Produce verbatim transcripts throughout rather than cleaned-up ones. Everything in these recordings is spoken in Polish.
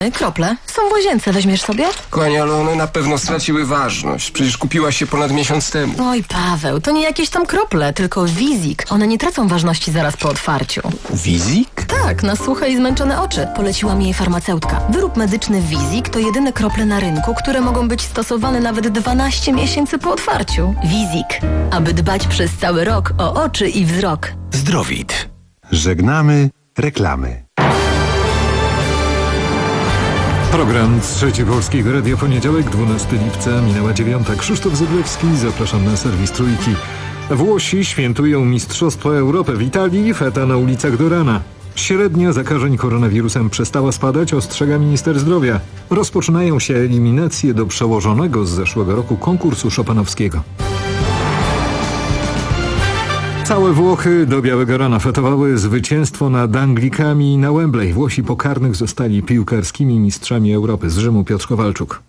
Krople są w łazience, weźmiesz sobie? Kochanie, ale one na pewno straciły ważność. Przecież kupiłaś się ponad miesiąc temu. Oj, Paweł, to nie jakieś tam krople, tylko Wizik. One nie tracą ważności zaraz po otwarciu. Wizik? Tak, na suche i zmęczone oczy. Poleciła mi jej farmaceutka. Wyrób medyczny Wizik to jedyne krople na rynku, które mogą być stosowane nawet dwanaście miesięcy po otwarciu. Wizik. Aby dbać przez cały rok o oczy i wzrok. Zdrowit. Żegnamy reklamy. Program Trzeci Polskiego Radia, poniedziałek, dwunastego lipca, minęła dziewiąta. Krzysztof Zyblewski, zapraszam na serwis Trójki. Włosi świętują Mistrzostwo Europy. W Italii feta na ulicach do rana. Średnia zakażeń koronawirusem przestała spadać, ostrzega minister zdrowia. Rozpoczynają się eliminacje do przełożonego z zeszłego roku konkursu chopinowskiego. Całe Włochy do białego rana fetowały zwycięstwo nad Anglikami na Wembley. Włosi po karnych zostali piłkarskimi mistrzami Europy. Z Rzymu Piotr Kowalczuk.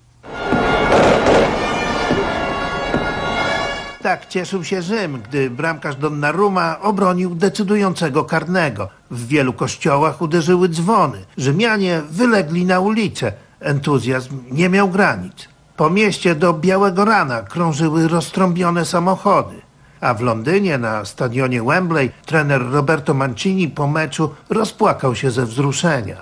Tak cieszył się Rzym, gdy bramkarz Donnarumma obronił decydującego karnego. W wielu kościołach uderzyły dzwony. Rzymianie wylegli na ulicę. Entuzjazm nie miał granic. Po mieście do białego rana krążyły roztrąbione samochody. A w Londynie na stadionie Wembley trener Roberto Mancini po meczu rozpłakał się ze wzruszenia.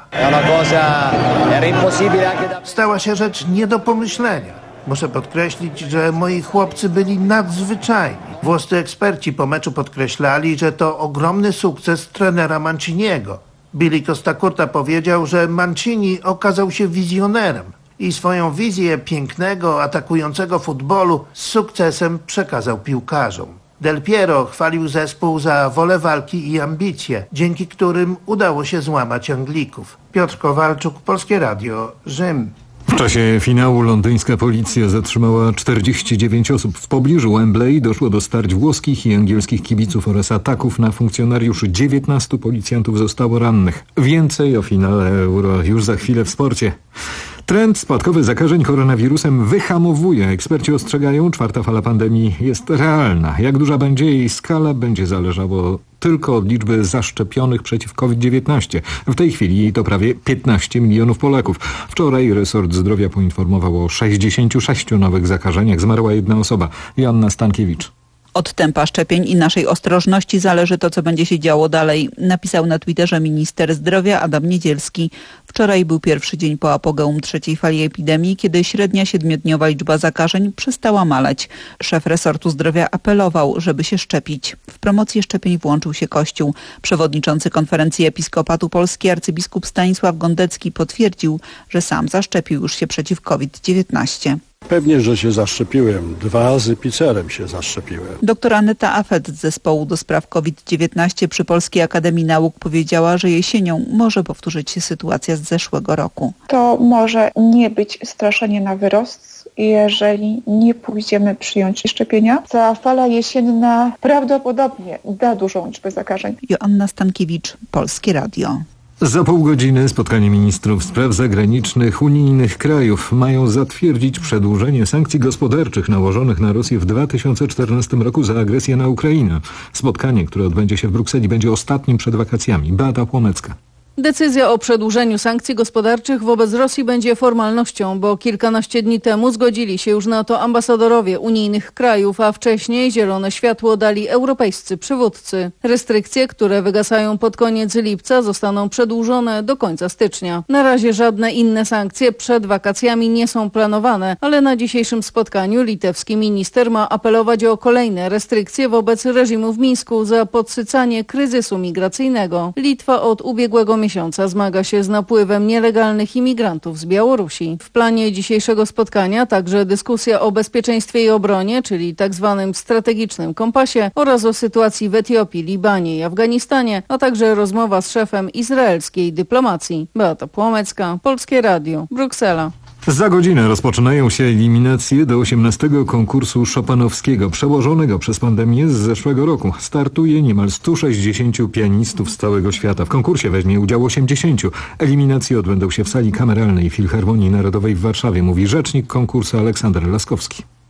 Stała się rzecz nie do pomyślenia. Muszę podkreślić, że moi chłopcy byli nadzwyczajni. Włoscy eksperci po meczu podkreślali, że to ogromny sukces trenera Manciniego. Billy Costa Curta powiedział, że Mancini okazał się wizjonerem i swoją wizję pięknego, atakującego futbolu z sukcesem przekazał piłkarzom. Del Piero chwalił zespół za wolę walki i ambicje, dzięki którym udało się złamać Anglików. Piotr Kowalczuk, Polskie Radio, Rzym. W czasie finału londyńska policja zatrzymała czterdzieści dziewięć osób. W pobliżu Wembley doszło do starć włoskich i angielskich kibiców oraz ataków na funkcjonariuszy. dziewiętnastu policjantów zostało rannych. Więcej o finale Euro już za chwilę w sporcie. Trend spadkowy zakażeń koronawirusem wyhamowuje. Eksperci ostrzegają, czwarta fala pandemii jest realna. Jak duża będzie jej skala, będzie zależało tylko od liczby zaszczepionych przeciw COVID dziewiętnaście. W tej chwili to prawie piętnaście milionów Polaków. Wczoraj resort zdrowia poinformował o sześćdziesięciu sześciu nowych zakażeniach. Zmarła jedna osoba. Joanna Stankiewicz. Od tempa szczepień i naszej ostrożności zależy to, co będzie się działo dalej, napisał na Twitterze minister zdrowia Adam Niedzielski. Wczoraj był pierwszy dzień po apogeum trzeciej fali epidemii, kiedy średnia siedmiodniowa liczba zakażeń przestała maleć. Szef resortu zdrowia apelował, żeby się szczepić. W promocję szczepień włączył się Kościół. Przewodniczący Konferencji Episkopatu Polski arcybiskup Stanisław Gondecki potwierdził, że sam zaszczepił już się przeciw COVID dziewiętnaście. Pewnie, że się zaszczepiłem. Dwa razy Pfizerem się zaszczepiłem. Doktor Aneta Afet z zespołu do spraw COVID dziewiętnaście przy Polskiej Akademii Nauk powiedziała, że jesienią może powtórzyć się sytuacja z zeszłego roku. To może nie być straszenie na wyrost, jeżeli nie pójdziemy przyjąć szczepienia. Ta fala jesienna prawdopodobnie da dużą liczbę zakażeń. Joanna Stankiewicz, Polskie Radio. Za pół godziny spotkanie ministrów spraw zagranicznych unijnych krajów mają zatwierdzić przedłużenie sankcji gospodarczych nałożonych na Rosję w dwa tysiące czternastym roku za agresję na Ukrainę. Spotkanie, które odbędzie się w Brukseli, będzie ostatnim przed wakacjami. Beata Płomecka. Decyzja o przedłużeniu sankcji gospodarczych wobec Rosji będzie formalnością, bo kilkanaście dni temu zgodzili się już na to ambasadorowie unijnych krajów, a wcześniej zielone światło dali europejscy przywódcy. Restrykcje, które wygasają pod koniec lipca, zostaną przedłużone do końca stycznia. Na razie żadne inne sankcje przed wakacjami nie są planowane, ale na dzisiejszym spotkaniu litewski minister ma apelować o kolejne restrykcje wobec reżimu w Mińsku za podsycanie kryzysu migracyjnego. Litwa od ubiegłego miesiąca zmaga się z napływem nielegalnych imigrantów z Białorusi. W planie dzisiejszego spotkania także dyskusja o bezpieczeństwie i obronie, czyli tzw. strategicznym kompasie oraz o sytuacji w Etiopii, Libanie i Afganistanie, a także rozmowa z szefem izraelskiej dyplomacji. Beata Płomecka, Polskie Radio, Bruksela. Za godzinę rozpoczynają się eliminacje do osiemnastego konkursu chopinowskiego, przełożonego przez pandemię z zeszłego roku. Startuje niemal stu sześćdziesięciu pianistów z całego świata. W konkursie weźmie udział osiemdziesięciu. Eliminacje odbędą się w sali kameralnej Filharmonii Narodowej w Warszawie, mówi rzecznik konkursu Aleksander Laskowski.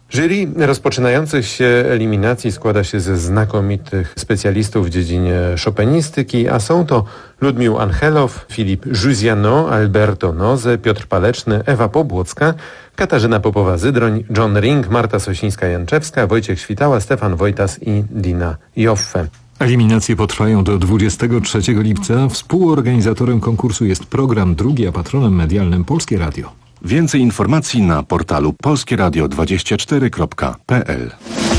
Jury rozpoczynających się eliminacji składa się ze znakomitych specjalistów w dziedzinie chopinistyki, a są to Ludmił Anchelow, Filip Juziano, Alberto Noze, Piotr Paleczny, Ewa Pobłocka, Katarzyna Popowa-Zydroń, John Ring, Marta Sosińska-Janczewska, Wojciech Świtała, Stefan Wojtas i Dina Joffe. Eliminacje potrwają do dwudziestego trzeciego lipca. Współorganizatorem konkursu jest program Drugi, a patronem medialnym Polskie Radio. Więcej informacji na portalu polskie radio dwadzieścia cztery kropka p l.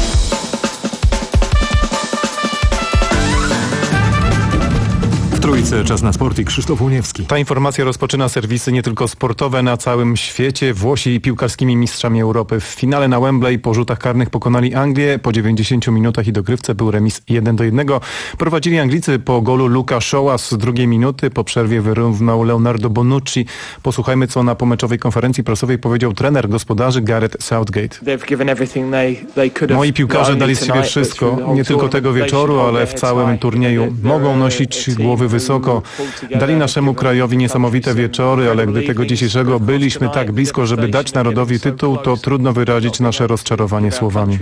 W Trójce czas na sport i Krzysztof Łuniewski. Ta informacja rozpoczyna serwisy nie tylko sportowe na całym świecie. Włosi piłkarskimi mistrzami Europy. W finale na Wembley po rzutach karnych pokonali Anglię. Po dziewięćdziesięciu minutach i dogrywce był remis jeden do jednego. Prowadzili Anglicy po golu Luka Shawa z drugiej minuty. Po przerwie wyrównał Leonardo Bonucci. Posłuchajmy, co na pomeczowej konferencji prasowej powiedział trener gospodarzy Gareth Southgate. Moi piłkarze dali z siebie wszystko. Nie tylko tego wieczoru, ale w całym turnieju. Mogą nosić głowy wysoko. Dali naszemu krajowi niesamowite wieczory, ale gdy tego dzisiejszego byliśmy tak blisko, żeby dać narodowi tytuł, to trudno wyrazić nasze rozczarowanie słowami.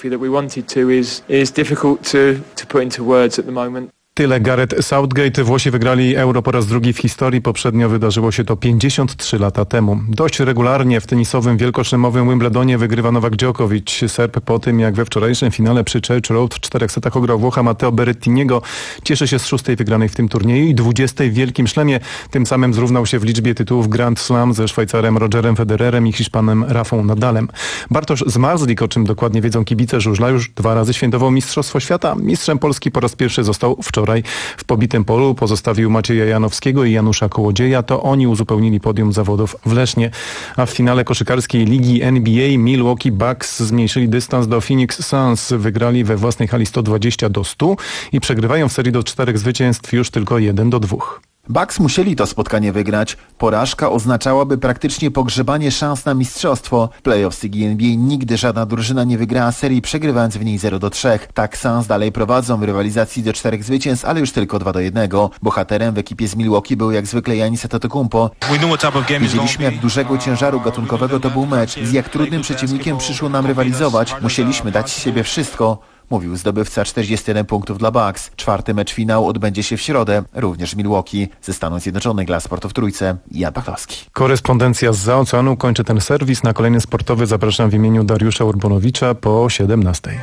Tyle Gareth Southgate. Włosi wygrali Euro po raz drugi w historii. Poprzednio wydarzyło się to pięćdziesiąt trzy lata temu. Dość regularnie w tenisowym wielkoszlemowym Wimbledonie wygrywa Nowak Djokovic. Serb po tym, jak we wczorajszym finale przy Church Road w czterech setach ograł Włocha Matteo Berrettiniego, cieszy się z szóstej wygranej w tym turnieju i dwudziestej w Wielkim Szlemie. Tym samym zrównał się w liczbie tytułów Grand Slam ze Szwajcarem Rogerem Federerem i Hiszpanem Rafą Nadalem. Bartosz Zmarzlik, o czym dokładnie wiedzą kibice żużla, już dwa razy świętował Mistrzostwo Świata. Mistrzem Polski po raz pierwszy został wczoraj. W pobitym polu pozostawił Macieja Janowskiego i Janusza Kołodzieja. To oni uzupełnili podium zawodów w Lesznie. A w finale koszykarskiej ligi N B A Milwaukee Bucks zmniejszyli dystans do Phoenix Suns. Wygrali we własnej hali sto dwadzieścia do stu i przegrywają w serii do czterech zwycięstw już tylko jeden do dwóch. Bucks musieli to spotkanie wygrać. Porażka oznaczałaby praktycznie pogrzebanie szans na mistrzostwo. Playoffs Ligi N B A nigdy żadna drużyna nie wygrała serii, przegrywając w niej zero do trzech. Tak Suns dalej prowadzą w rywalizacji do czterech zwycięstw, ale już tylko dwa do jednego. Bohaterem w ekipie z Milwaukee był jak zwykle Giannis Antetokounmpo. Wiedzieliśmy, jak dużego ciężaru gatunkowego to był mecz. Z jak trudnym przeciwnikiem przyszło nam rywalizować. Musieliśmy dać z siebie wszystko, mówił zdobywca czterdzieści jeden punktów dla Bucks. Czwarty mecz finału odbędzie się w środę, również w Milwaukee. Ze Stanów Zjednoczonych dla Sportu w Trójce, Jan Pachlowski. Korespondencja z oceanu kończy ten serwis. Na kolejny sportowy zapraszam w imieniu Dariusza Urbonowicza po siedemnastej.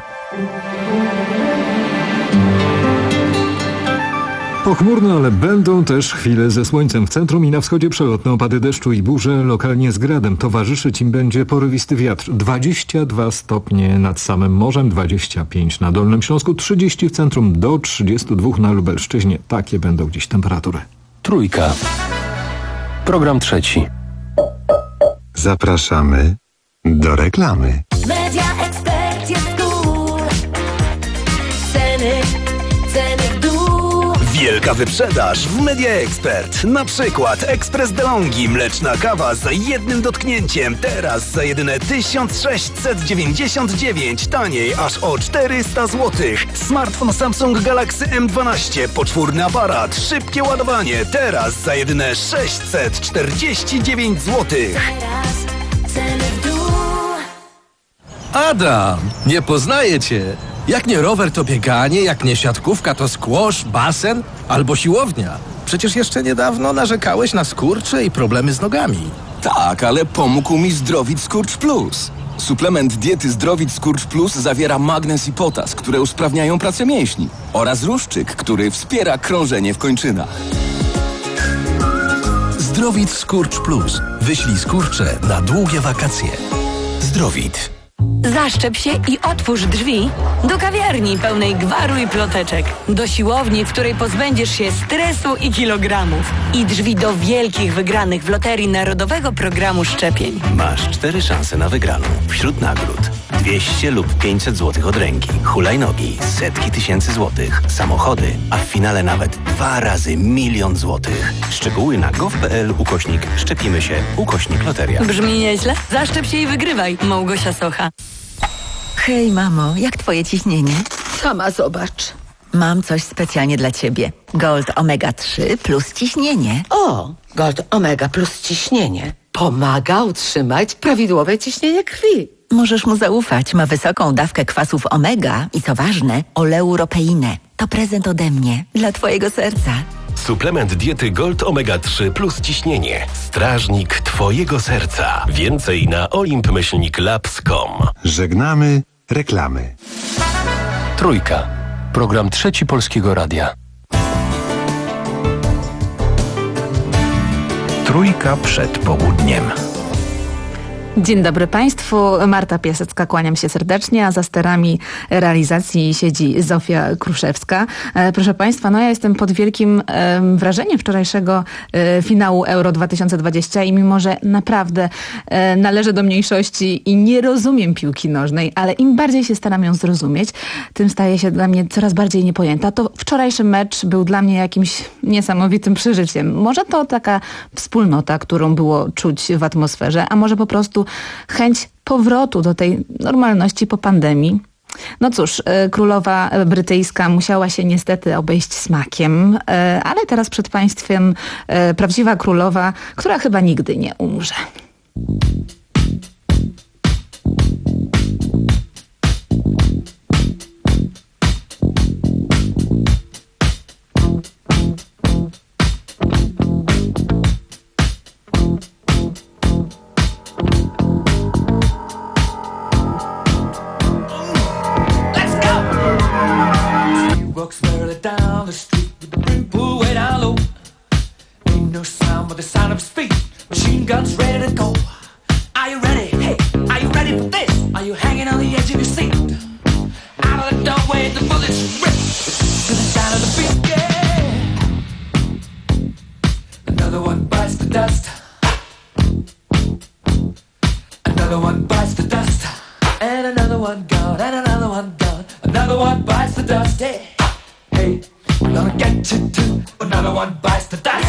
Pochmurno, ale będą też chwile ze słońcem. W centrum i na wschodzie przelotne opady deszczu i burze, lokalnie z gradem. Towarzyszyć im będzie porywisty wiatr. dwadzieścia dwa stopnie nad samym morzem, dwadzieścia pięć na Dolnym Śląsku, trzydzieści w centrum, do trzydziestu dwóch na Lubelszczyźnie. Takie będą dziś temperatury. Trójka. Program trzeci. Zapraszamy do reklamy. Media Expert jest cool. Ceny, ceny w dół. Wielka wyprzedaż w Media Expert. Na przykład ekspres DeLonghi, mleczna kawa za jednym dotknięciem. Teraz za jedyne tysiąc sześćset dziewięćdziesiąt dziewięć. Taniej aż o czterysta złotych. Smartfon Samsung Galaxy M dwanaście. Poczwórny aparat. Szybkie ładowanie. Teraz za jedyne sześćset czterdzieści dziewięć złotych. Adam, nie poznaję cię. Jak nie rower, to bieganie, jak nie siatkówka, to squash, basen albo siłownia. Przecież jeszcze niedawno narzekałeś na skurcze i problemy z nogami. Tak, ale pomógł mi Zdrowit Skurcz Plus. Suplement diety Zdrowit Skurcz Plus zawiera magnez i potas, które usprawniają pracę mięśni, oraz ruszczyk, który wspiera krążenie w kończynach. Zdrowit Skurcz Plus. Wyślij skurcze na długie wakacje. Zdrowit. Zaszczep się i otwórz drzwi do kawiarni pełnej gwaru i ploteczek. Do siłowni, w której pozbędziesz się stresu i kilogramów. I drzwi do wielkich wygranych w Loterii Narodowego Programu Szczepień. Masz cztery szanse na wygraną. Wśród nagród dwieście lub pięćset złotych od ręki, hulajnogi, setki tysięcy złotych, samochody, a w finale nawet dwa razy milion złotych. Szczegóły na gov.pl ukośnik szczepimy się ukośnik loteria. Brzmi nieźle? Zaszczep się i wygrywaj. Małgosia Socha. Hej, mamo, jak twoje ciśnienie? Sama zobacz. Mam coś specjalnie dla ciebie. Gold Omega trzy plus ciśnienie. O, Gold Omega plus ciśnienie. Pomaga utrzymać prawidłowe ciśnienie krwi. Możesz mu zaufać. Ma wysoką dawkę kwasów omega i co ważne, oleuropeinę. To prezent ode mnie dla twojego serca. Suplement diety Gold Omega trzy plus ciśnienie. Strażnik twojego serca. Więcej na olimp myślnik labs kropka com. Żegnamy reklamy. Trójka. Program Trzeci Polskiego Radia. Trójka przed południem. Dzień dobry Państwu, Marta Piasecka, kłaniam się serdecznie, a za sterami realizacji siedzi Zofia Kruszewska. E, proszę Państwa, no ja jestem pod wielkim e, wrażeniem wczorajszego e, finału Euro dwa tysiące dwadzieścia i mimo, że naprawdę e, należę do mniejszości i nie rozumiem piłki nożnej, ale im bardziej się staram ją zrozumieć, tym staje się dla mnie coraz bardziej niepojęta. To wczorajszy mecz był dla mnie jakimś niesamowitym przeżyciem. Może to taka wspólnota, którą było czuć w atmosferze, a może po prostu chęć powrotu do tej normalności po pandemii. No cóż, królowa brytyjska musiała się niestety obejść smakiem, ale teraz przed Państwem prawdziwa królowa, która chyba nigdy nie umrze. Down the street with the brim pulled way down low. Ain't no sound but the sound of his feet. Machine guns ready to go. Are you ready? Hey, are you ready for this? Are you hanging on the edge of your seat? Out of the doorway, the bullets rip to the sound of the beat. Yeah. Another one bites the dust. Another one bites the dust. And another one gone. And another one gone. Another one bites the dust. Hey. Hey, I'm gonna get you too. Another one bites the dust.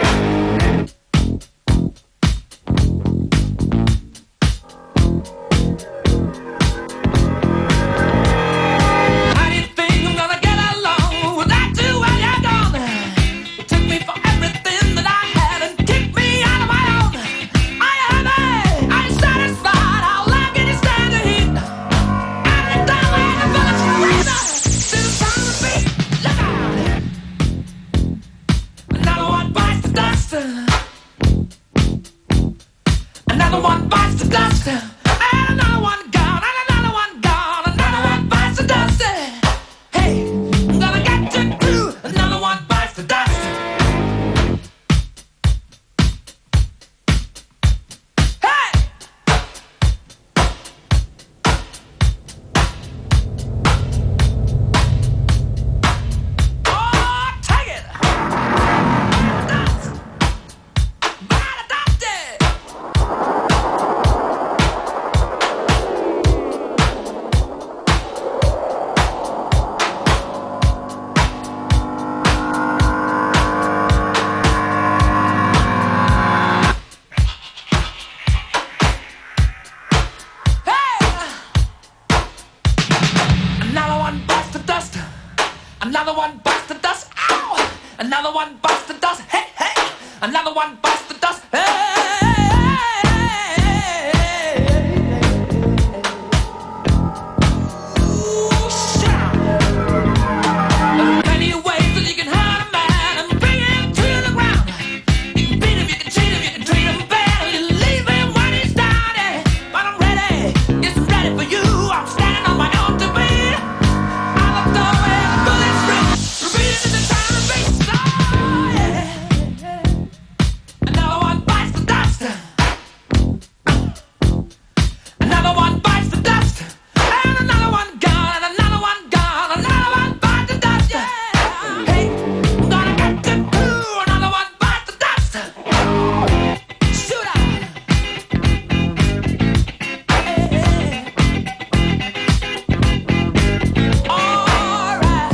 How do you think I'm gonna get along without you while you're gone? You took me for everything that I had and kicked me out of my own. Are you happy? Are you satisfied? How long can you stand the heat? Out of the doorway, the bullets rain to the sound of the beat. Another one bites the dust. Another one bites the dust. And another one gone. And another one gone. Another one bites the dust. Hey, I'm gonna get you too. Another one bites the dust. Hey! Oh, take it! Another one bites the dust. Another one bites the dust. Ow! Another one bites the dust. Hey, hey! Another one bites the dust. Hey! Ooh, shout! There are plenty of ways that you can hurt a man and bring him to the ground. You can beat him, you can cheat him, you can treat him bad, or you leave him when he's down. Yeah. But I'm ready, yes, I'm ready for you. I'm standing on my own to beat. Out of the way, the bullets rip, repeating in the sound of beat. Oh, yeah. Another one bites the dust. Another one bites the dust. And another one gone. And another one gone. Another one bites the dust. Yeah. Hey, I'm gonna get you too. Another one bites the dust. Shoot out. All right.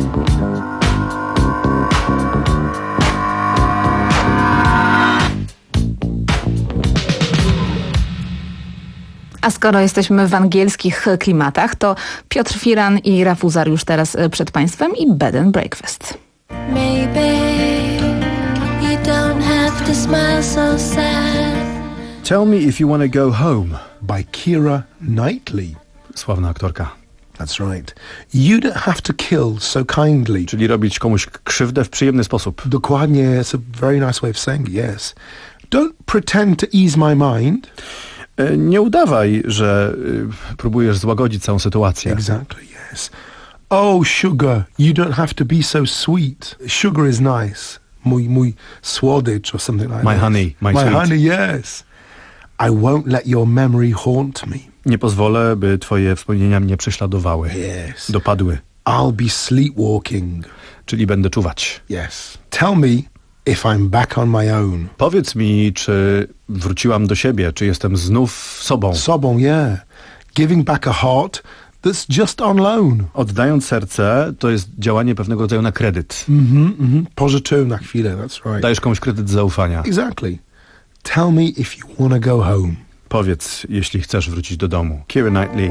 A skoro jesteśmy w angielskich klimatach, to Piotr Firan i Rafuzar już teraz przed Państwem i Bed and Breakfast. Maybe you don't have to smile so sad. Tell Me If You Wanna Go Home by Keira Knightley. Sławna aktorka. That's right. You don't have to kill so kindly. Czyli robić komuś krzywdę w przyjemny sposób. Dokładnie, it's a very nice way of saying it, yes. Don't pretend to ease my mind. Nie udawaj, że y, próbujesz złagodzić całą sytuację. Exactly, yes. Oh, sugar, you don't have to be so sweet. Sugar is nice. Mój, mój słodycz or something like my that. Honey, my, my sweet. honey, yes. I won't let your memory haunt me. Nie pozwolę, by twoje wspomnienia mnie prześladowały. Yes. Dopadły. I'll be sleepwalking. Czyli będę czuwać. Yes. Tell me if I'm back on my own. Powiedz mi, czy wróciłam do siebie, czy jestem znów sobą. Sobą, yeah. Giving back a heart that's just on loan. Oddając serce, to jest działanie pewnego rodzaju na kredyt. Mhm, mhm. Pożyczyłem na chwilę, that's right. Dajesz komuś kredyt zaufania. Exactly. Tell me if you wanna go home. Powiedz, jeśli chcesz wrócić do domu. Keira Knightley.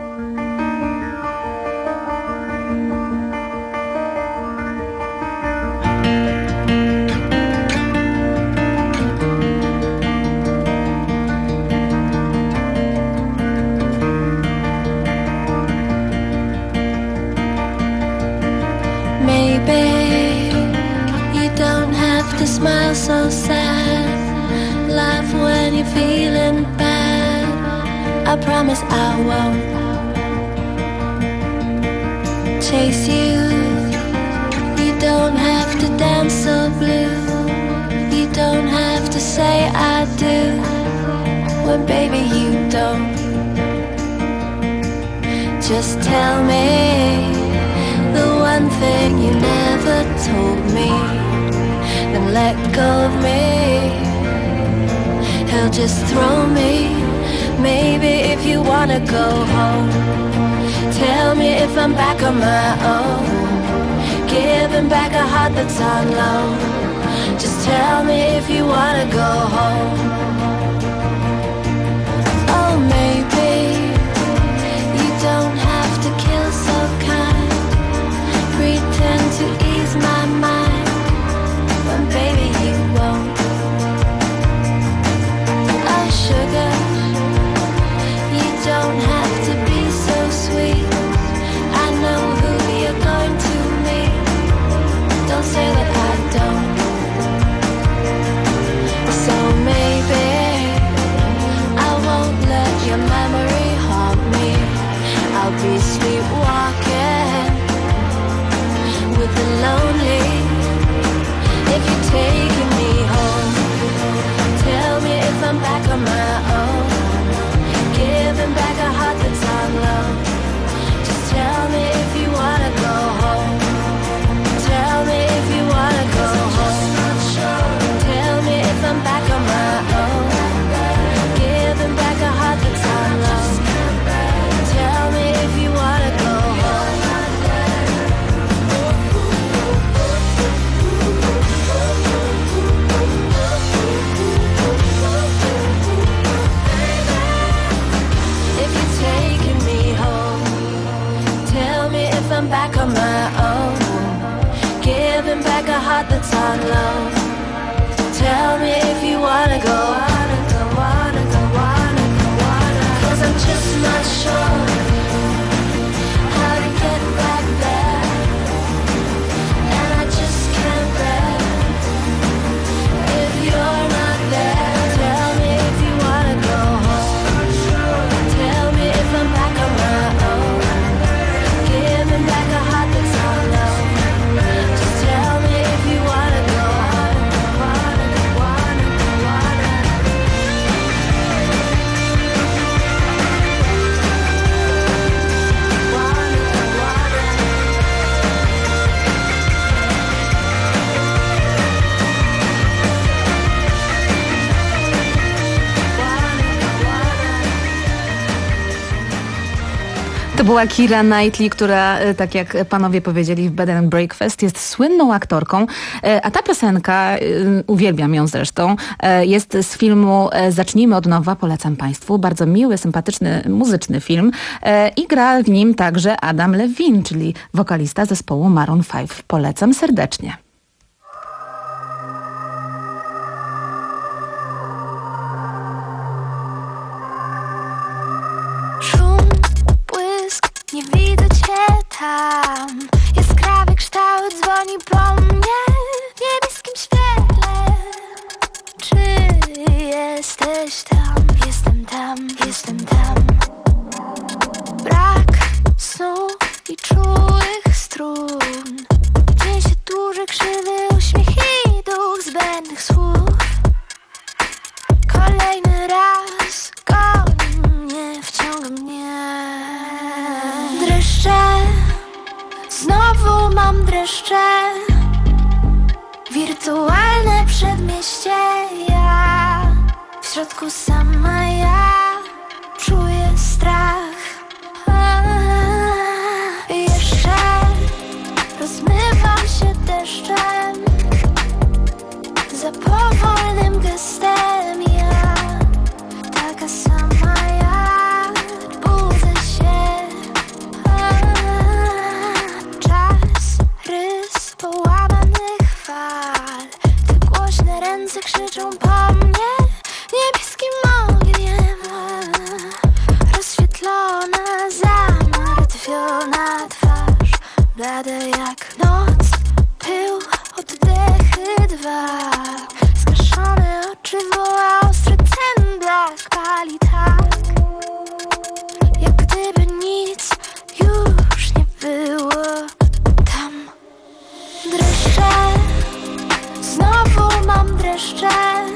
Smile so sad, laugh when you're feeling bad. I promise I won't chase you. You don't have to dance so blue. You don't have to say I do when baby you don't. Just tell me the one thing you never told me. Then let go of me. He'll just throw me. Maybe if you wanna go home, tell me if I'm back on my own. Giving back a heart that's on loan. Just tell me if you wanna go home. Oh, maybe you don't have to kill so kind. Pretend to ease my mind. Baby, you won't. Oh, sugar, you don't have to be so sweet. I know who you're going to meet. Don't say that I don't. So maybe I won't let your memory haunt me. I'll be sleepwalking with the lonely. If you're taking me home, tell me if I'm back on my own. Giving back a heart that's on loan. Just tell me if you wanna go home. Tell me if you wanna go home. Tell me if I'm back on my own. Giving back a heart that's on loan. Tell me if you wanna go home. I'm back on my own. Giving back a heart that's on loan. Tell me if you wanna go, wanna go, wanna go, wanna go, wanna go. 'Cause I'm just not sure how to get back there. And I just can't bear if you're not there. Tell me if you wanna go home. Tell me if I'm back on my own. Giving back a heart that's on loan. Just tell me if you wanna go home. Wanna go, wanna go, wanna To była Keira Knightley, która, tak jak panowie powiedzieli w Bed and Breakfast, jest słynną aktorką, a ta piosenka, uwielbiam ją zresztą, jest z filmu Zacznijmy od nowa, polecam państwu. Bardzo miły, sympatyczny, muzyczny film i gra w nim także Adam Levine, czyli wokalista zespołu Maroon pięć. Polecam serdecznie. gdzieś tam, jestem tam, jestem tam. Brak snu i czułych strun. Dzień się dłuży, krzywy uśmiech i duch zbędnych słów. Kolejny raz goni mnie, wciąga mnie. Dreszcze, znowu mam dreszcze. Wirtualne przedmieście, ja w środku sama ja czuję strach. A, jeszcze rozmywam się deszczem za powolnym gestem, ja taka sama ja budzę się. A, czas, rys połamanych fal. Te głośne ręce krzyczą po mnie niebieskim ogniem. Rozświetlona, zamartwiona twarz, blada jak noc, pył, oddechy dwa. Skaszone oczy woła ostry ten blask, pali tak, jak gdyby nic już nie było tam. Dreszcze, znowu mam dreszcze.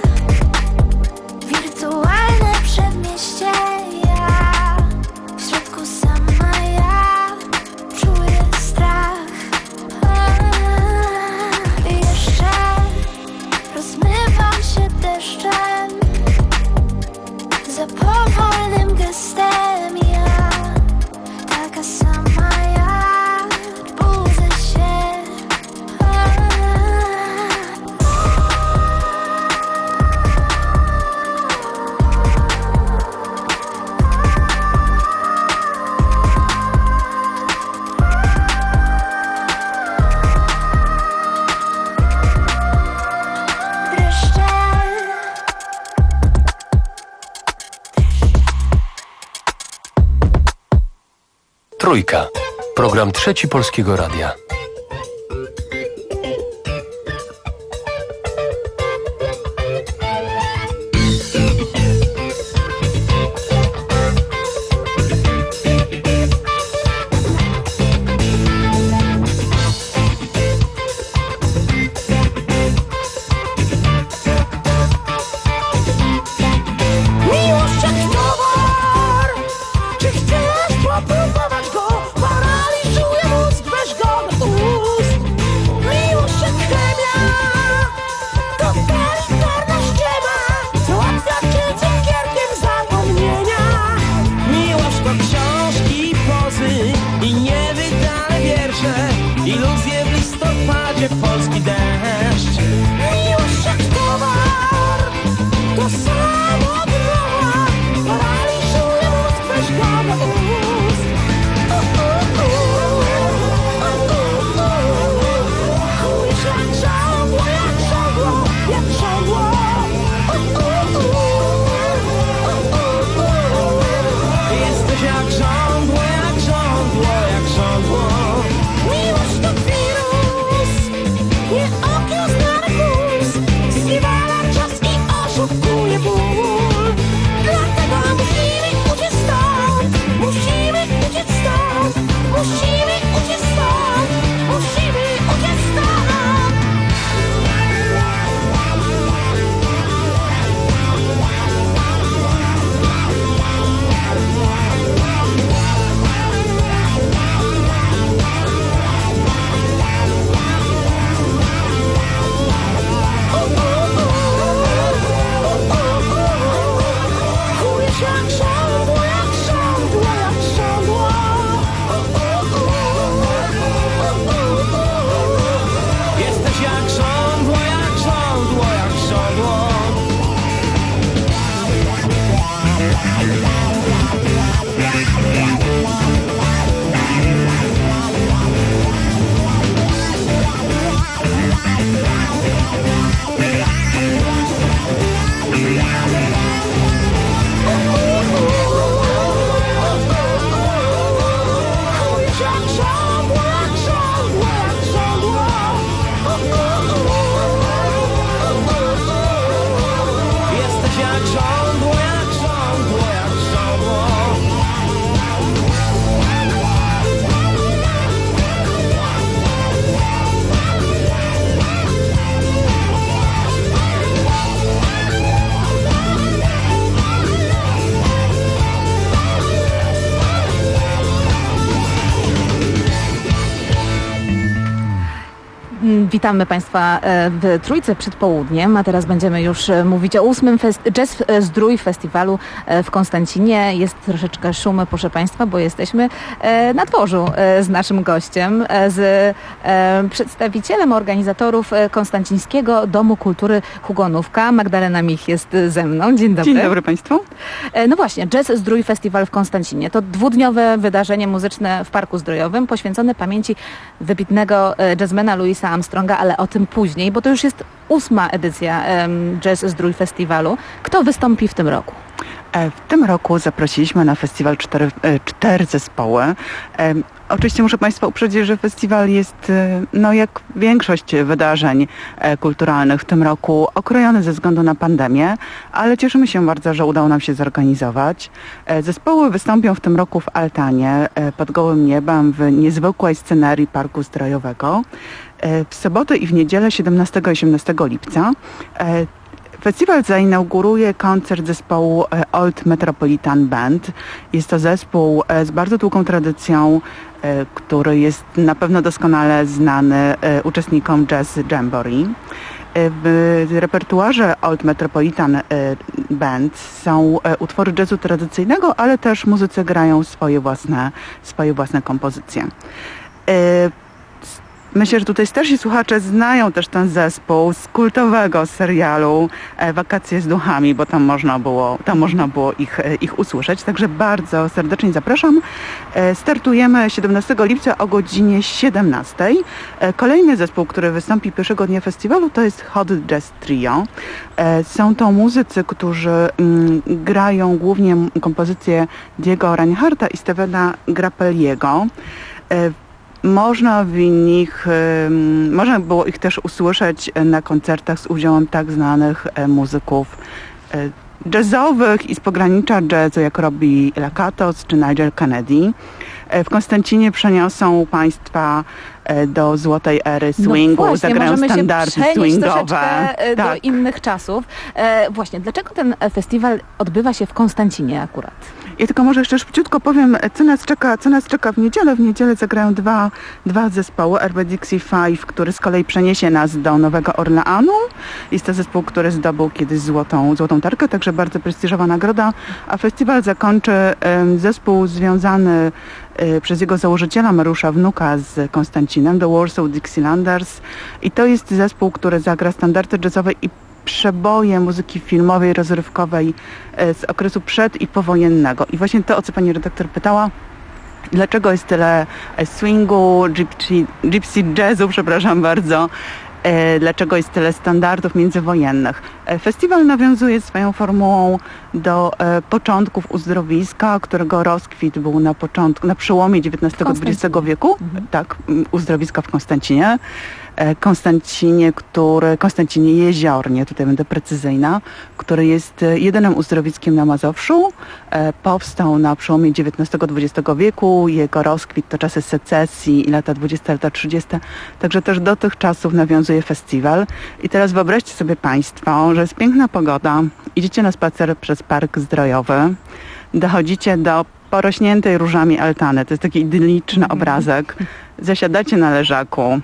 Wirtualne przedmieście, ja w środku sama ja czuję strach. A, jeszcze rozmywam się deszczem za powolnym gestem, ja taka sama ja budzę się. A, dreszcze. Trójka. Program Trzeci Polskiego Radia. Miłość jak towar, czy chcesz popróbować go? Paraliżuje mózg, weź go. Witamy Państwa w Trójce przed południem, a teraz będziemy już mówić o ósmym fest- Jazz Zdrój Festiwalu w Konstancinie. Jest troszeczkę szumu, proszę Państwa, bo jesteśmy na dworzu z naszym gościem, z przedstawicielem organizatorów Konstancińskiego Domu Kultury Hugonówka. Magdalena Mich jest ze mną. Dzień dobry. Dzień dobry Państwu. No właśnie, Jazz Zdrój Festiwal w Konstancinie to dwudniowe wydarzenie muzyczne w Parku Zdrojowym poświęcone pamięci wybitnego jazzmana Louisa Armstronga, ale o tym później, bo to już jest ósma edycja um, Jazz Zdrój Festiwalu. Kto wystąpi w tym roku? W tym roku zaprosiliśmy na festiwal cztery, cztery zespoły. Oczywiście muszę Państwa uprzedzić, że festiwal jest, no jak większość wydarzeń kulturalnych w tym roku, okrojony ze względu na pandemię, ale cieszymy się bardzo, że udało nam się zorganizować. Zespoły wystąpią w tym roku w altanie pod gołym niebem w niezwykłej scenerii Parku Zdrojowego. W sobotę i w niedzielę siedemnastego i osiemnastego lipca festiwal zainauguruje koncert zespołu Old Metropolitan Band. Jest to zespół z bardzo długą tradycją, który jest na pewno doskonale znany uczestnikom Jazz Jamboree. W repertuarze Old Metropolitan Band są utwory jazzu tradycyjnego, ale też muzycy grają swoje własne, swoje własne kompozycje. Myślę, że tutaj starsi słuchacze znają też ten zespół z kultowego serialu Wakacje z duchami, bo tam można było, tam można było ich, ich usłyszeć. Także bardzo serdecznie zapraszam. Startujemy siedemnastego lipca o godzinie siedemnastej. Kolejny zespół, który wystąpi pierwszego dnia festiwalu, to jest Hot Jazz Trio. Są to muzycy, którzy mm, grają głównie kompozycje Diego Reinhardta i Stevena Grappelliego. Można w nich, można było ich też usłyszeć na koncertach z udziałem tak znanych muzyków jazzowych i z pogranicza jazzu, jak Robbie Lakatos czy Nigel Kennedy. W Konstancinie przeniosą Państwa do złotej ery swingu, no właśnie, zagrają standardy swingowe. Tak. Do innych czasów. E, właśnie, dlaczego ten festiwal odbywa się w Konstancinie akurat? Ja tylko może jeszcze szybciutko powiem, co nas czeka, co nas czeka w niedzielę. W niedzielę zagrają dwa, dwa zespoły. R B Dixie Five, który z kolei przeniesie nas do Nowego Orleanu. Jest to zespół, który zdobył kiedyś złotą, złotą tarkę, także bardzo prestiżowa nagroda. A festiwal zakończy um, zespół związany um, przez jego założyciela Mariusza Wnuka z Konstancinem, The Warsaw Dixielanders. I to jest zespół, który zagra standardy jazzowe i przeboje muzyki filmowej, rozrywkowej z okresu przed- i powojennego. I właśnie to, o co pani redaktor pytała, dlaczego jest tyle swingu, gypsy, gypsy jazzu, przepraszam bardzo, dlaczego jest tyle standardów międzywojennych. Festiwal nawiązuje swoją formułą do początków uzdrowiska, którego rozkwit był na początku, na przełomie dziewiętnastego i dwudziestego wieku. Mhm. Tak, uzdrowiska w Konstancinie. Konstancinie, który, Konstancinie Jeziornie, tutaj będę precyzyjna, który jest jedynym uzdrowiskiem na Mazowszu. Powstał na przełomie dziewiętnastego i dwudziestego wieku. Jego rozkwit to czasy secesji i lata dwudzieste, lata trzydzieste. Także też do tych czasów nawiązuje festiwal. I teraz wyobraźcie sobie Państwo, że jest piękna pogoda, idziecie na spacer przez Park Zdrojowy, dochodzicie do porośniętej różami altany. To jest taki idylliczny mm. obrazek. Zasiadacie na leżaku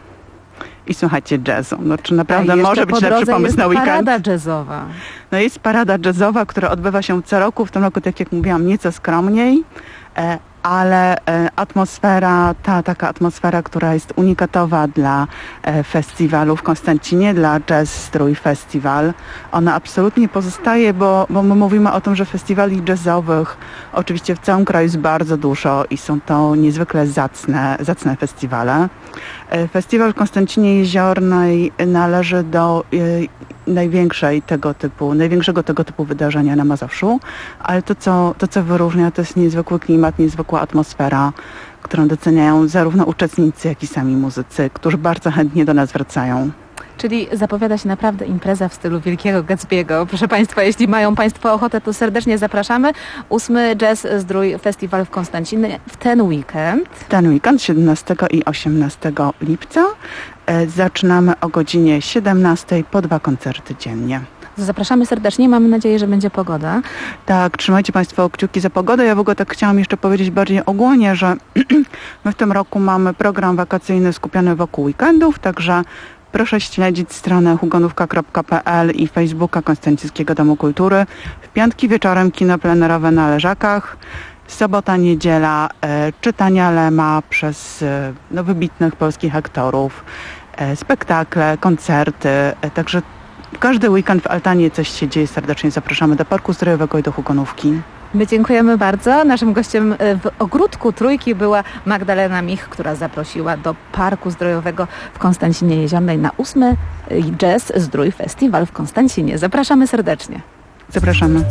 i słuchacie jazzu. No, czy naprawdę może być lepszy pomysł na weekend? Jest parada jazzowa. No jest parada jazzowa, która odbywa się co roku. W tym roku, tak jak mówiłam, nieco skromniej, e, ale e, atmosfera, ta taka atmosfera, która jest unikatowa dla e, festiwalu w Konstancinie, dla Jazz Zdrój Festiwal, ona absolutnie pozostaje, bo, bo my mówimy o tym, że festiwali jazzowych oczywiście w całym kraju jest bardzo dużo i są to niezwykle zacne, zacne festiwale. Festiwal w Konstancinie Jeziornej należy do e, największej tego typu, największego tego typu wydarzenia na Mazowszu, ale to co, to, co wyróżnia, to jest niezwykły klimat, niezwykła atmosfera, którą doceniają zarówno uczestnicy, jak i sami muzycy, którzy bardzo chętnie do nas wracają. Czyli zapowiada się naprawdę impreza w stylu Wielkiego Gatsby'ego. Proszę Państwa, jeśli mają Państwo ochotę, to serdecznie zapraszamy. Ósmy Jazz Zdrój Festiwal w Konstancinie w ten weekend. W ten weekend, siedemnastego i osiemnastego lipca. Zaczynamy o godzinie siedemnastej, po dwa koncerty dziennie. Zapraszamy serdecznie, mamy nadzieję, że będzie pogoda. Tak, trzymajcie Państwo kciuki za pogodę. Ja w ogóle tak chciałam jeszcze powiedzieć bardziej ogólnie, że my w tym roku mamy program wakacyjny skupiony wokół weekendów, także Proszę śledzić stronę hugonówka kropka pe el i Facebooka Konstancickiego Domu Kultury. W piątki wieczorem kino plenerowe na Leżakach. Sobota, niedziela, e, czytania Lema przez e, no, wybitnych polskich aktorów, e, spektakle, koncerty, e, także każdy weekend w Altanie coś się dzieje. Serdecznie zapraszamy do Parku Zdrojowego i do Hugonówki. My dziękujemy bardzo. Naszym gościem w ogródku Trójki była Magdalena Mich, która zaprosiła do Parku Zdrojowego w Konstancinie Jeziornej na ósmy Jazz Zdrój Festiwal w Konstancinie. Zapraszamy serdecznie. Zapraszamy.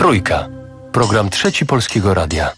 Trójka. Program Trzeci Polskiego Radia.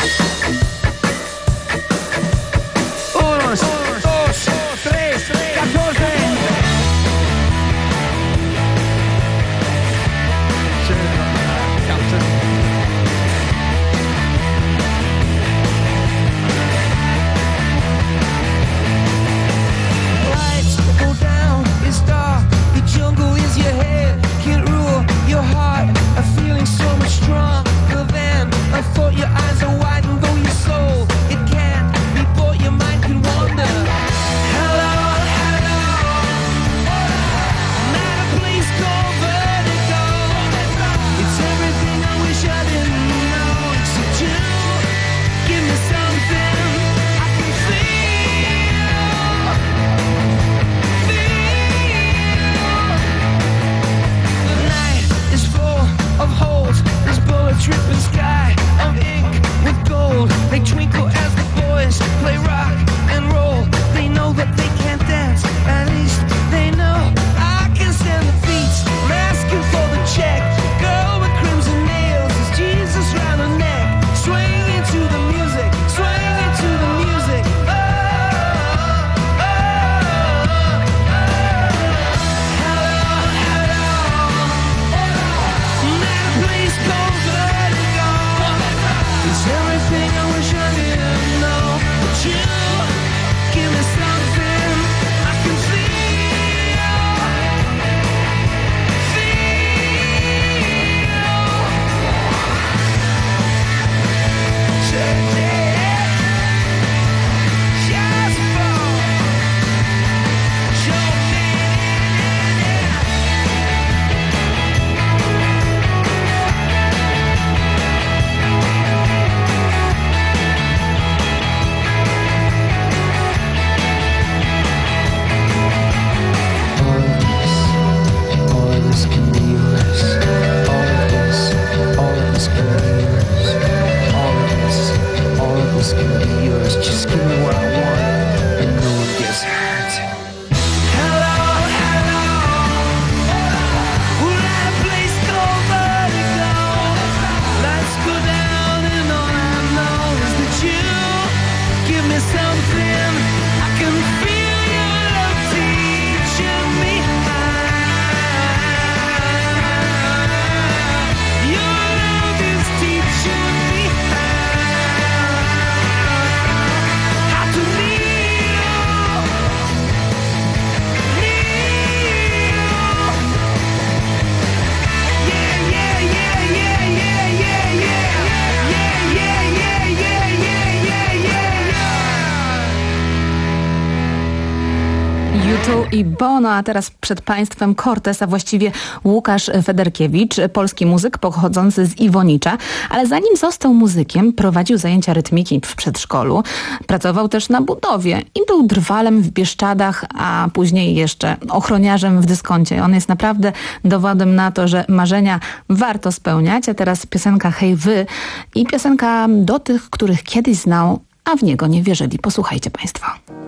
I Bono, a teraz przed Państwem Cortez, a właściwie Łukasz Federkiewicz, polski muzyk pochodzący z Iwonicza, ale zanim został muzykiem, prowadził zajęcia rytmiki w przedszkolu, pracował też na budowie i był drwalem w Bieszczadach, a później jeszcze ochroniarzem w dyskoncie. On jest naprawdę dowodem na to, że marzenia warto spełniać, a teraz piosenka Hej Wy i piosenka do tych, których kiedyś znał, a w niego nie wierzyli. Posłuchajcie Państwo.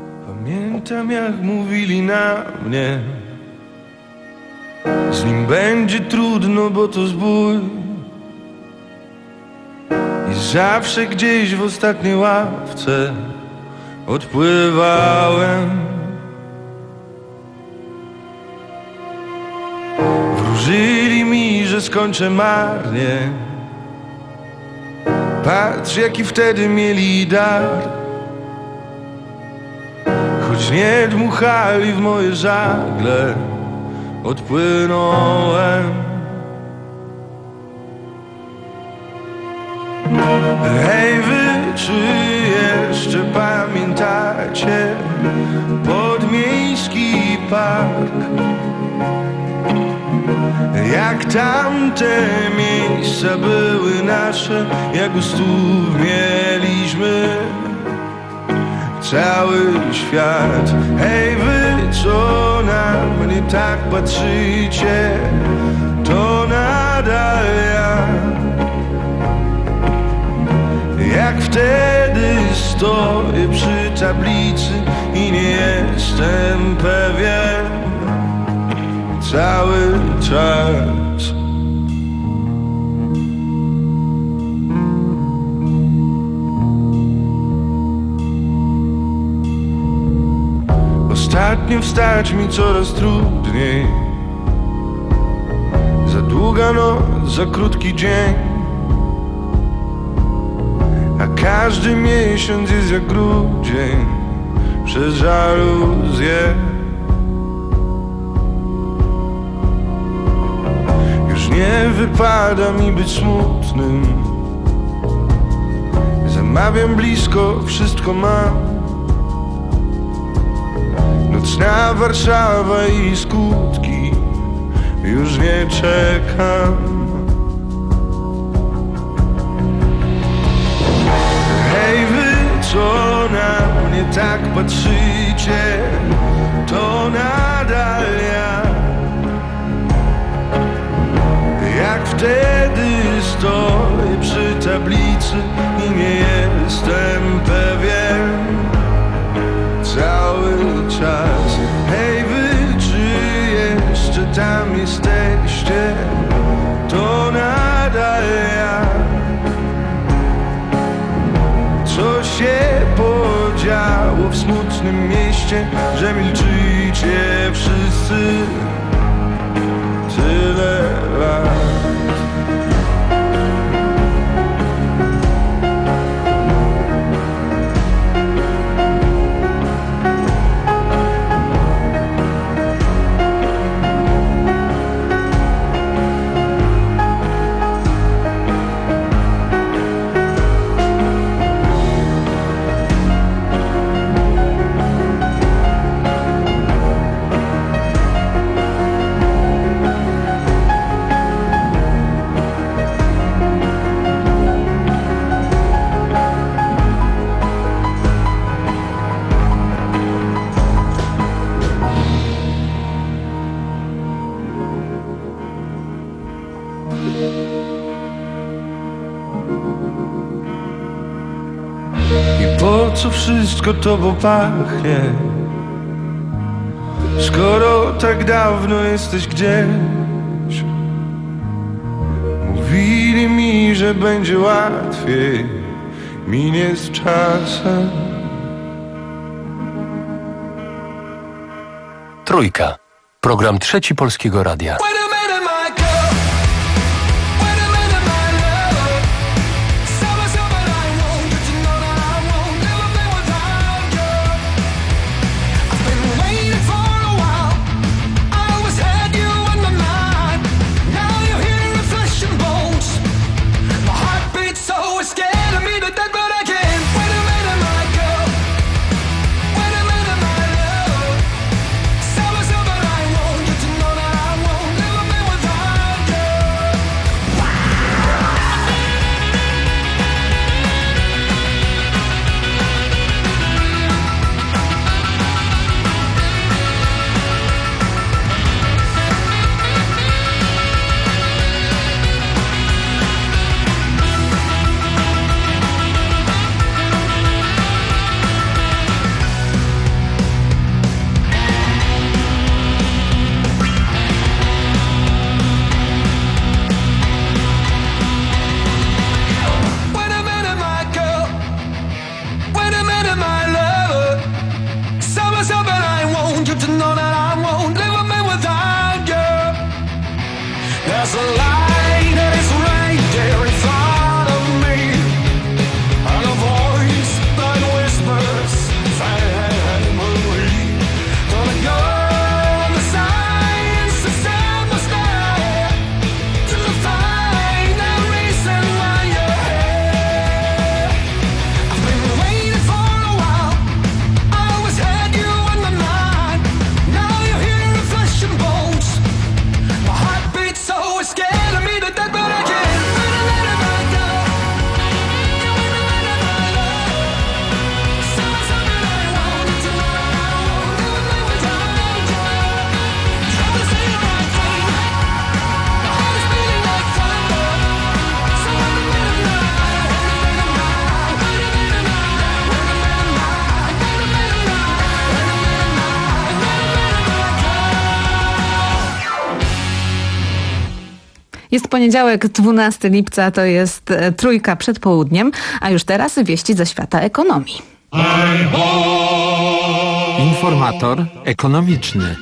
Pamiętam jak mówili na mnie, z nim będzie trudno, bo to zbój. I zawsze gdzieś w ostatniej ławce odpływałem. Wróżyli mi, że skończę marnie. Patrz jaki wtedy mieli dar. Choć nie dmuchali w moje żagle, odpłynąłem. Hej wy, czy jeszcze pamiętacie podmiejski park? Jak tamte miejsca były nasze, jak u stóp mieliśmy cały świat. Hej wy, co na mnie tak patrzycie, to nadal ja. Jak wtedy stoję przy tablicy i nie jestem pewien cały czas. Ostatnio wstać mi coraz trudniej. Za długa noc, za krótki dzień, a każdy miesiąc jest jak grudzień przez żaluzję. Już nie wypada mi być smutnym. Zamawiam blisko, wszystko mam. Nocna Warszawa i skutki, już nie czekam. Hej wy, co na mnie tak patrzycie, to nadal ja. Jak wtedy stoję przy tablicy i nie jestem pewien cały czas. Hej wy, czy jeszcze tam jesteście, to nadal ja. Co się podziało w smutnym mieście, że milczycie wszyscy tyle lat? Po co wszystko tobą pachnie, skoro tak dawno jesteś gdzieś? Mówili mi, że będzie łatwiej, minie z czasem. Trójka. Program Trzeci Polskiego Radia. Jest poniedziałek, dwunastego lipca, to jest e, trójka przed południem, a już teraz wieści ze świata ekonomii. Info Informator ekonomiczny.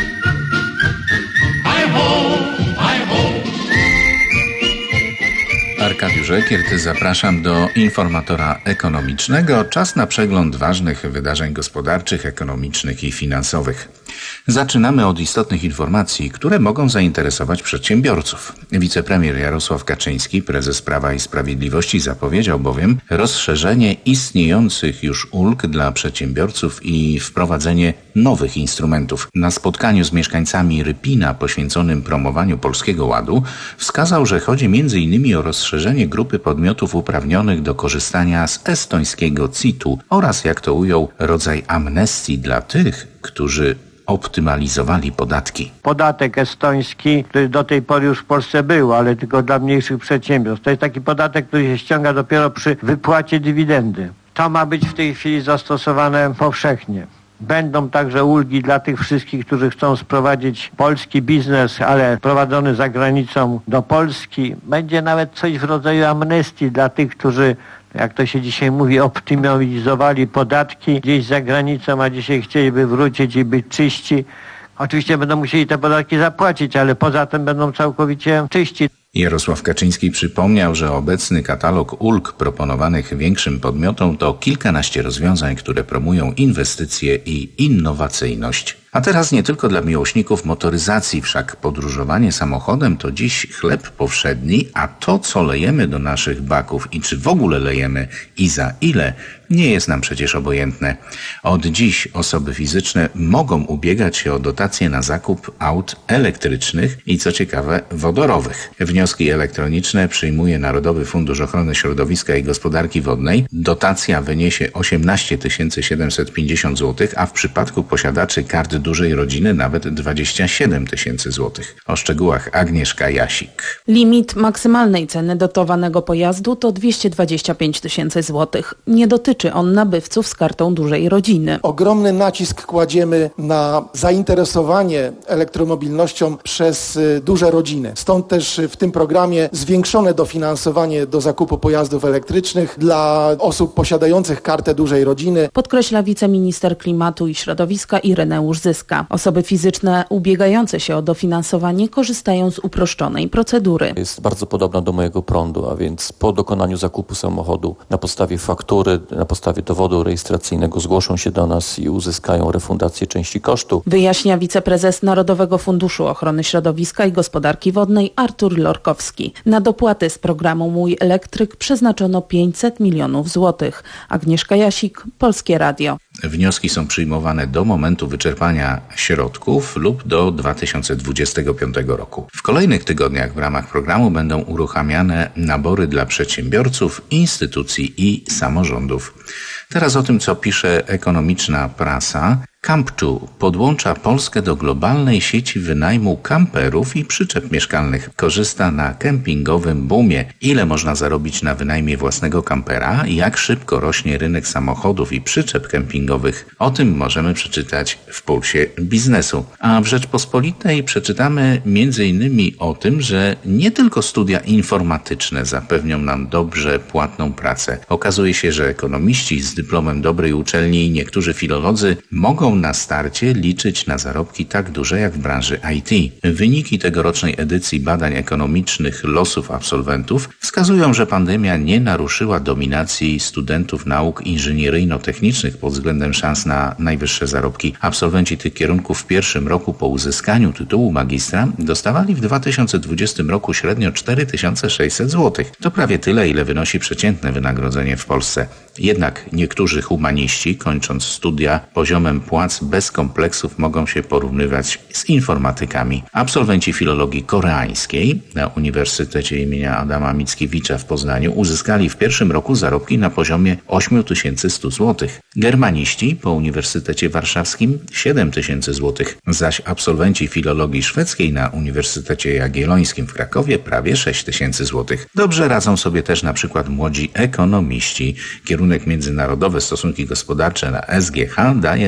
Arkadiusz Ekiert, zapraszam do Informatora Ekonomicznego. Czas na przegląd ważnych wydarzeń gospodarczych, ekonomicznych i finansowych. Zaczynamy od istotnych informacji, które mogą zainteresować przedsiębiorców. Wicepremier Jarosław Kaczyński, prezes Prawa i Sprawiedliwości, zapowiedział bowiem rozszerzenie istniejących już ulg dla przedsiębiorców i wprowadzenie nowych instrumentów. Na spotkaniu z mieszkańcami Rypina poświęconym promowaniu Polskiego Ładu wskazał, że chodzi między innymi o rozszerzenie grupy podmiotów uprawnionych do korzystania z estońskiego C I T-u oraz, jak to ujął, rodzaj amnestii dla tych, którzy optymalizowali podatki. Podatek estoński, który do tej pory już w Polsce był, ale tylko dla mniejszych przedsiębiorstw. To jest taki podatek, który się ściąga dopiero przy wypłacie dywidendy. To ma być w tej chwili zastosowane powszechnie. Będą także ulgi dla tych wszystkich, którzy chcą sprowadzić polski biznes, ale prowadzony za granicą do Polski. Będzie nawet coś w rodzaju amnestii dla tych, którzy, jak to się dzisiaj mówi, optymalizowali podatki gdzieś za granicą, a dzisiaj chcieliby wrócić i być czyści. Oczywiście będą musieli te podatki zapłacić, ale poza tym będą całkowicie czyści. Jarosław Kaczyński przypomniał, że obecny katalog ulg proponowanych większym podmiotom to kilkanaście rozwiązań, które promują inwestycje i innowacyjność. A teraz nie tylko dla miłośników motoryzacji, wszak podróżowanie samochodem to dziś chleb powszedni, a to, co lejemy do naszych baków i czy w ogóle lejemy i za ile, nie jest nam przecież obojętne. Od dziś osoby fizyczne mogą ubiegać się o dotacje na zakup aut elektrycznych i, co ciekawe, wodorowych. Wnioski elektroniczne przyjmuje Narodowy Fundusz Ochrony Środowiska i Gospodarki Wodnej. Dotacja wyniesie osiemnaście tysięcy siedemset pięćdziesiąt złotych, a w przypadku posiadaczy kart dużej rodziny nawet dwadzieścia siedem tysięcy złotych. O szczegółach Agnieszka Jasik. Limit maksymalnej ceny dotowanego pojazdu to dwieście dwadzieścia pięć tysięcy złotych. Nie dotyczy on nabywców z kartą dużej rodziny. Ogromny nacisk kładziemy na zainteresowanie elektromobilnością przez duże rodziny. Stąd też w tym programie zwiększone dofinansowanie do zakupu pojazdów elektrycznych dla osób posiadających kartę dużej rodziny. Podkreśla wiceminister klimatu i środowiska Ireneusz Zyska. Osoby fizyczne ubiegające się o dofinansowanie korzystają z uproszczonej procedury. Jest bardzo podobna do mojego prądu, a więc po dokonaniu zakupu samochodu na podstawie faktury, na podstawie dowodu rejestracyjnego zgłoszą się do nas i uzyskają refundację części kosztu. Wyjaśnia wiceprezes Narodowego Funduszu Ochrony Środowiska i Gospodarki Wodnej Artur Lorkowski. Na dopłaty z programu Mój Elektryk przeznaczono pięćset milionów złotych. Agnieszka Jasik, Polskie Radio. Wnioski są przyjmowane do momentu wyczerpania środków lub do dwa tysiące dwudziestego piątego roku. W kolejnych tygodniach w ramach programu będą uruchamiane nabory dla przedsiębiorców, instytucji i samorządów. Teraz o tym, co pisze ekonomiczna prasa. Camptu podłącza Polskę do globalnej sieci wynajmu kamperów i przyczep mieszkalnych. Korzysta na kempingowym boomie. Ile można zarobić na wynajmie własnego kampera? Jak szybko rośnie rynek samochodów i przyczep kempingowych? O tym możemy przeczytać w Pulsie Biznesu. A w Rzeczpospolitej przeczytamy między innymi o tym, że nie tylko studia informatyczne zapewnią nam dobrze płatną pracę. Okazuje się, że ekonomiści z dyplomem dobrej uczelni i niektórzy filolodzy mogą na starcie liczyć na zarobki tak duże jak w branży I T. Wyniki tegorocznej edycji badań ekonomicznych losów absolwentów wskazują, że pandemia nie naruszyła dominacji studentów nauk inżynieryjno-technicznych pod względem szans na najwyższe zarobki. Absolwenci tych kierunków w pierwszym roku po uzyskaniu tytułu magistra dostawali w dwa tysiące dwudziestym roku średnio cztery tysiące sześćset złotych. To prawie tyle, ile wynosi przeciętne wynagrodzenie w Polsce. Jednak niektórzy humaniści, kończąc studia poziomem płac bez kompleksów, mogą się porównywać z informatykami. Absolwenci filologii koreańskiej na Uniwersytecie imienia Adama Mickiewicza w Poznaniu uzyskali w pierwszym roku zarobki na poziomie osiem tysięcy sto złotych. Germaniści po Uniwersytecie Warszawskim siedem tysięcy złotych, zaś absolwenci filologii szwedzkiej na Uniwersytecie Jagiellońskim w Krakowie prawie sześć tysięcy złotych. Dobrze radzą sobie też na przykład młodzi ekonomiści. Kierunek Międzynarodowe Stosunki Gospodarcze na S G H daje medialnie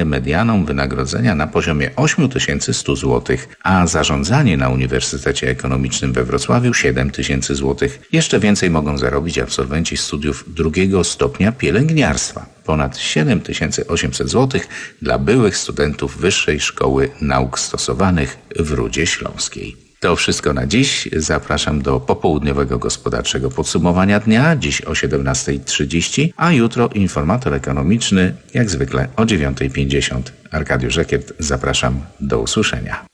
medianą wynagrodzenia na poziomie osiem tysięcy sto złotych, a zarządzanie na Uniwersytecie Ekonomicznym we Wrocławiu siedem tysięcy złotych. Jeszcze więcej mogą zarobić absolwenci studiów drugiego stopnia pielęgniarstwa. Ponad siedem tysięcy osiemset złotych dla byłych studentów Wyższej Szkoły Nauk Stosowanych w Rudzie Śląskiej. To wszystko na dziś. Zapraszam do popołudniowego gospodarczego podsumowania dnia, dziś o siedemnasta trzydzieści, a jutro informator ekonomiczny, jak zwykle o dziewiąta pięćdziesiąt. Arkadiusz Żekiert, zapraszam, do usłyszenia.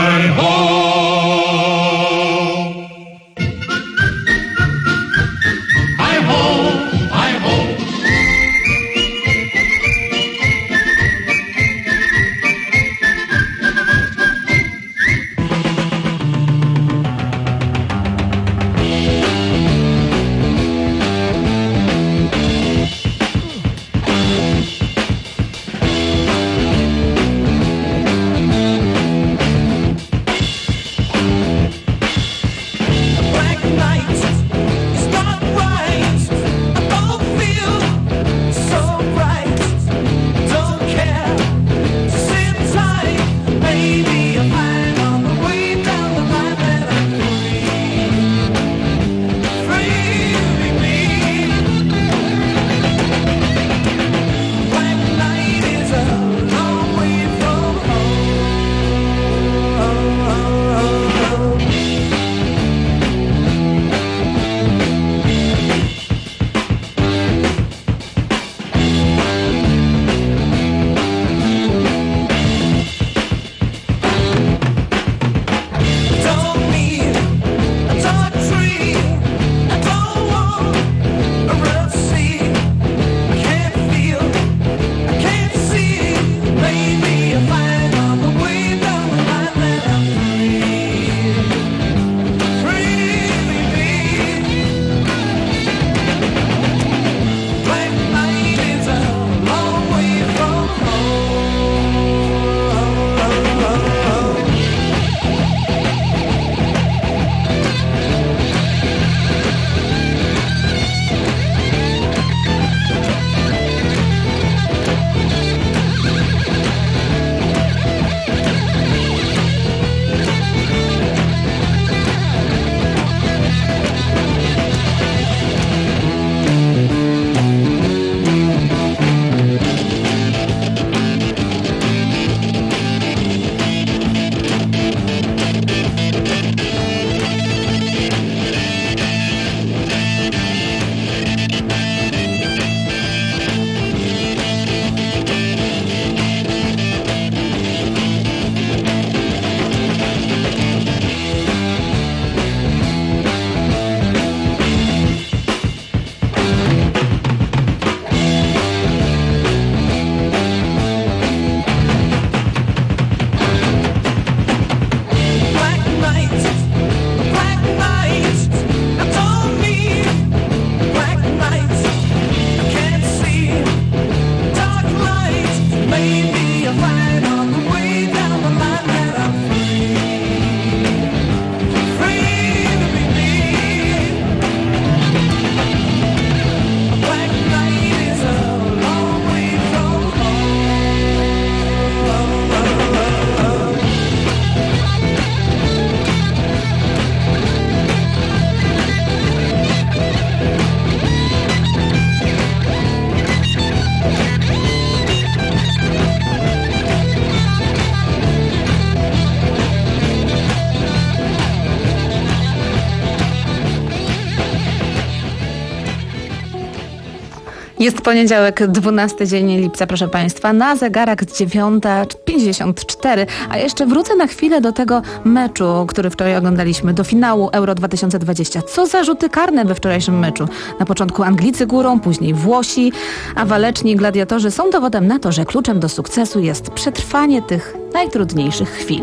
Jest poniedziałek, dwunasty dzień lipca, proszę Państwa. Na zegarach dziewiąta pięćdziesiąt cztery, a jeszcze wrócę na chwilę do tego meczu, który wczoraj oglądaliśmy, do finału Euro dwa tysiące dwadzieścia. Co za rzuty karne we wczorajszym meczu. Na początku Anglicy górą, później Włosi, a waleczni gladiatorzy są dowodem na to, że kluczem do sukcesu jest przetrwanie tych najtrudniejszych chwil.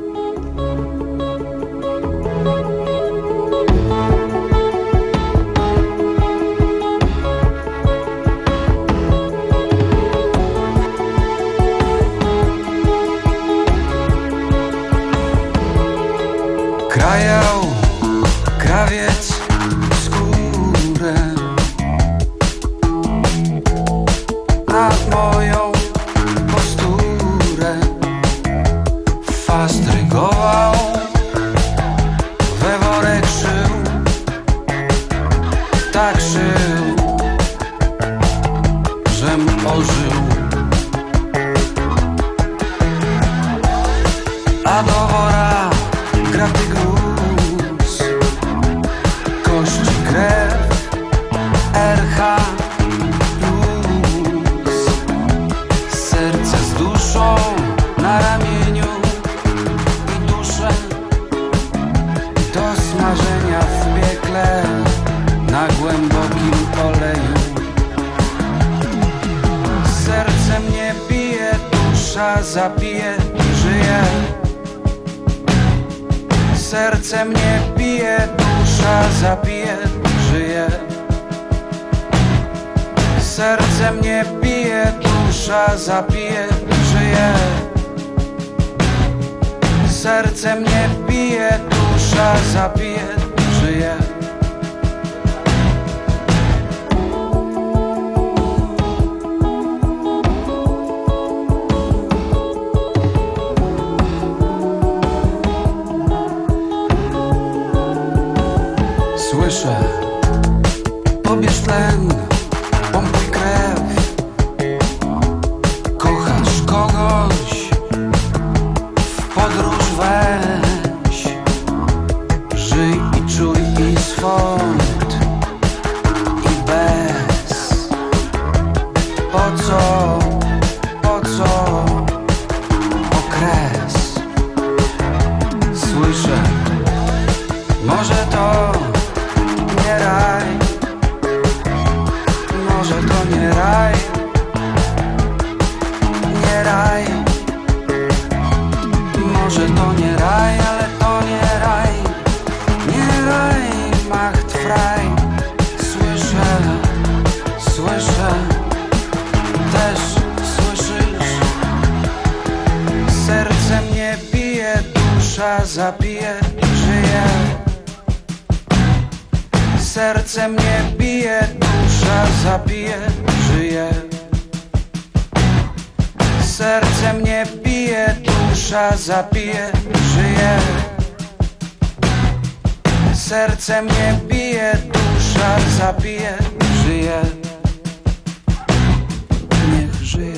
Krajał krawiec skórę nad moją posturę. dusza zabije, żyje. Serce mnie bije, dusza zabije, żyje. Serce mnie bije, dusza zabije, żyje. Serce mnie bije, dusza zabije, żyje. Słyszę, pobierz tlen, pompuj krew. Kochasz kogoś, w podróż weź. Żyj i czuj i swąd i bez. Po co, po co okres? Słyszę, może to nie raj, może to nie raj, nie raj, może to nie raj, ale to nie raj, nie raj, macht frei. Słyszę, słyszę, też słyszysz, serce mnie bije, dusza zabije, żyje. Serce mnie bije, dusza zabije, żyje. Serce mnie bije, dusza zabije, żyje. Serce mnie bije, dusza zabije, żyje. Niech żyje.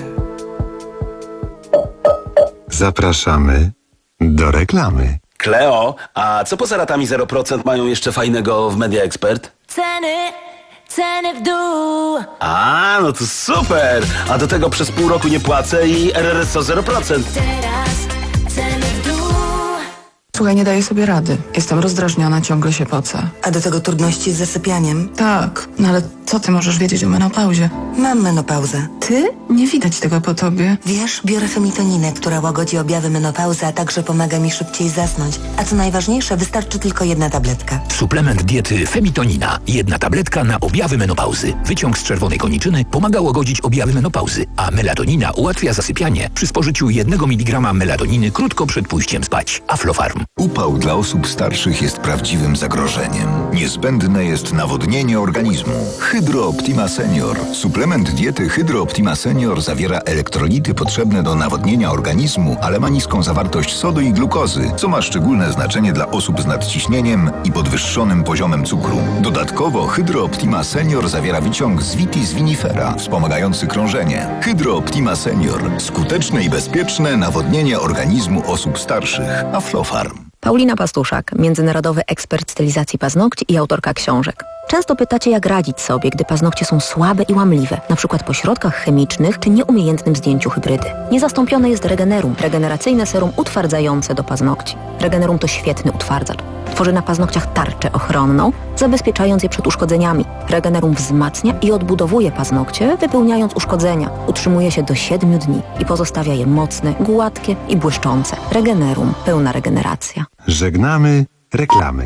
Zapraszamy do reklamy. Kleo, a co poza ratami zero procent mają jeszcze fajnego w Media Expert? Ceny, ceny w dół. A, no to super! A do tego przez pół roku nie płacę i R R S O zero procent. Teraz ceny w dół. Słuchaj, nie daję sobie rady. Jestem rozdrażniona, ciągle się pocę. A do tego trudności z zasypianiem? Tak, no ale co ty możesz wiedzieć o menopauzie? Mam menopauzę. Ty? Nie widać tego po tobie. Wiesz, biorę femitoninę, która łagodzi objawy menopauzy, a także pomaga mi szybciej zasnąć. A co najważniejsze, wystarczy tylko jedna tabletka. Suplement diety Femitonina. Jedna tabletka na objawy menopauzy. Wyciąg z czerwonej koniczyny pomaga łagodzić objawy menopauzy, a melatonina ułatwia zasypianie przy spożyciu jednego miligrama melatoniny krótko przed pójściem spać. Aflofarm. Upał dla osób starszych jest prawdziwym zagrożeniem. Niezbędne jest nawodnienie organizmu. Hydro Optima Senior. Suplement diety Hydro Optima Senior zawiera elektrolity potrzebne do nawodnienia organizmu, ale ma niską zawartość sodu i glukozy, co ma szczególne znaczenie dla osób z nadciśnieniem i podwyższonym poziomem cukru. Dodatkowo Hydro Optima Senior zawiera wyciąg z Vitis vinifera, wspomagający krążenie. Hydro Optima Senior. Skuteczne i bezpieczne nawodnienie organizmu osób starszych. Aflofarm. Paulina Pastuszak, międzynarodowy ekspert stylizacji paznokci i autorka książek. Często pytacie, jak radzić sobie, gdy paznokcie są słabe i łamliwe, na przykład po środkach chemicznych czy nieumiejętnym zdjęciu hybrydy. Niezastąpione jest Regenerum, regeneracyjne serum utwardzające do paznokci. Regenerum to świetny utwardzacz. Tworzy na paznokciach tarczę ochronną, zabezpieczając je przed uszkodzeniami. Regenerum wzmacnia i odbudowuje paznokcie, wypełniając uszkodzenia. Utrzymuje się do siedmiu dni i pozostawia je mocne, gładkie i błyszczące. Regenerum. Pełna regeneracja. Żegnamy reklamy.